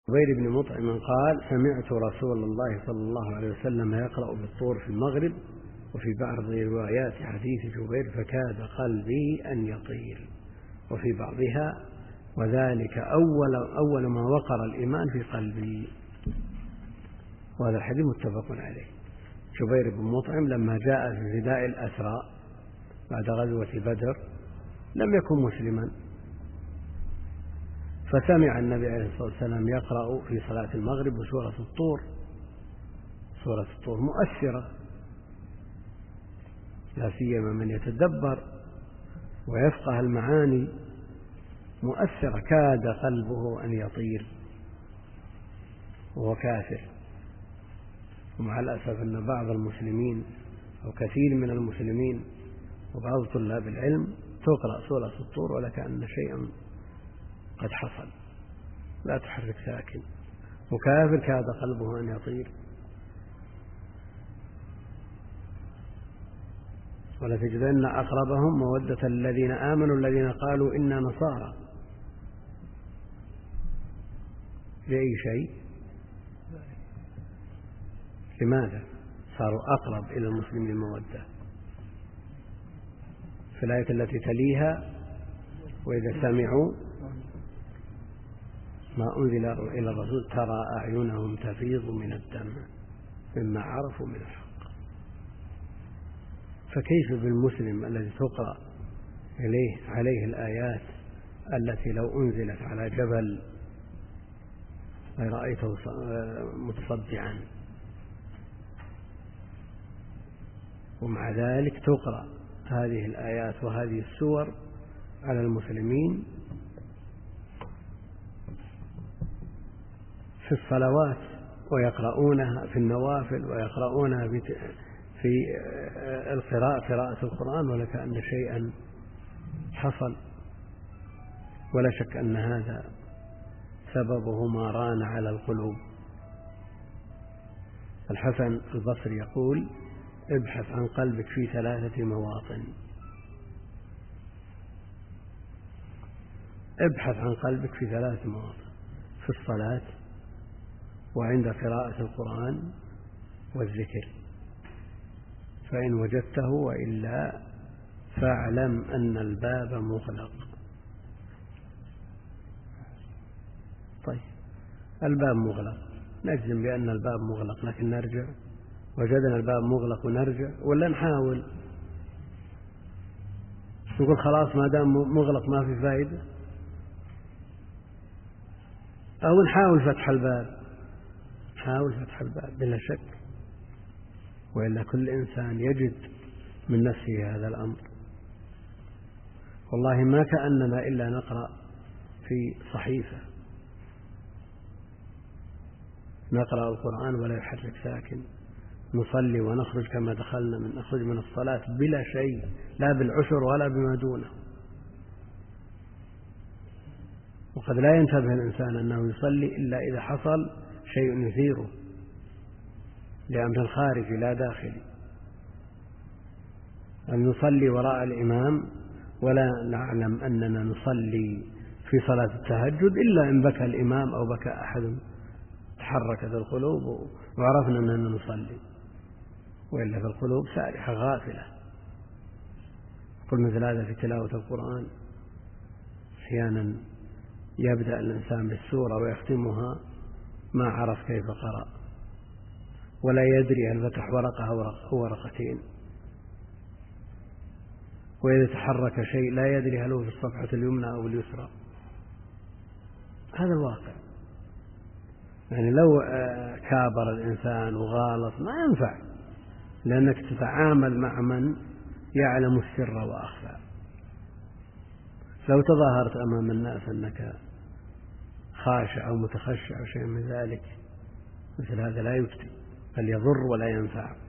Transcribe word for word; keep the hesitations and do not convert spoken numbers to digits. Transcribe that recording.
جبير بن مطعم قال: سمعت رسول الله صلى الله عليه وسلم يقرأ بالطور في المغرب. وفي بعض روايات حديث جبير: فكاد قلبي أن يطير. وفي بعضها: وذلك أول, أول ما وقر الإيمان في قلبي. وهذا الحديث متفق عليه. جبير بن مطعم لما جاء في فداء الأسرى بعد غزوة بدر لم يكن مسلما، فسمع النبي عليه الصلاة والسلام يقرأ في صلاة المغرب بسورة الطور. سورة الطور مؤثرة، لا سيما من يتدبر ويفقه المعاني، مؤثرة. كاد قلبه أن يطير وهو كافر. ومع الأسف أن بعض المسلمين أو كثير من المسلمين وبعض طلاب العلم تقرأ سورة الطور ولكأن شيئا قد حصل، لا تحرك ساكن، وكافر كاد قلبه أن يطير. ولتجدن أقربهم مودة الذين آمنوا الذين قالوا إنا نصارى. لأي شيء؟ لماذا صاروا أقرب إلى المسلمين مودة؟ في الآية التي تليها: وإذا سمعوا ما أنزل إلى الرسول ترى أعينهم تفيض من الدم مما عرفوا من الحق. فكيف بالمسلم الذي تقرأ إليه عليه الآيات التي لو أنزلت على جبل لرأيته متصدعا، ومع ذلك تقرأ هذه الآيات وهذه السور على المسلمين في الصلوات، ويقرؤونها في النوافل، ويقرؤونها في القراءة قراءة القرآن، ولكأن شيئا حصل. ولا شك أن هذا سببه ما ران على القلوب. الحسن البصري يقول: ابحث عن قلبك في ثلاثة مواطن. ابحث عن قلبك في ثلاثة مواطن: في الصلاة، وعند قراءة القرآن، والذكر. فإن وجدته، وإلا فاعلم أن الباب مغلق. طيب، الباب مغلق، نجزم بأن الباب مغلق، لكن نرجع؟ وجدنا الباب مغلق ونرجع؟ ولا نحاول نقول خلاص ما دام مغلق ما في فائدة؟ أو نحاول فتح الباب؟ حاول فتح الباب بلا شك، وإلا كل إنسان يجد من نفسه هذا الأمر. والله ما كأننا إلا نقرأ في صحيفة، نقرأ القرآن ولا يحرك ساكن، نصلي ونخرج كما دخلنا من نخرج من الصلاة بلا شيء، لا بالعشر ولا بما دونه. وقد لا ينتبه الإنسان أنه يصلي إلا إذا حصل شيء يثيره لأمر خارجي لا داخلي. أن نصلي وراء الإمام ولا نعلم أننا نصلي في صلاة التهجد إلا إن بكى الإمام أو بكى أحد تحركت القلوب وعرفنا أننا نصلي، وإلا في القلوب سارحة غافلة. قل مثل هذا في تلاوة القرآن، أحيانا يبدأ الإنسان بالسورة ويختمها ما عرف كيف قرأ، ولا يدري هل فتح ورقة أو ورقتين، وإذا تحرك شيء لا يدري هل هو في الصفحة اليمنى أو اليسرى. هذا الواقع. يعني لو كابر الإنسان وغالط ما ينفع، لأنك تتعامل مع من يعلم السر وأخفى. لو تظاهرت أمام الناس أنك خاشع أو متخشع أو شيء من ذلك، مثل هذا لا يفتي، بل يضر ولا ينفع.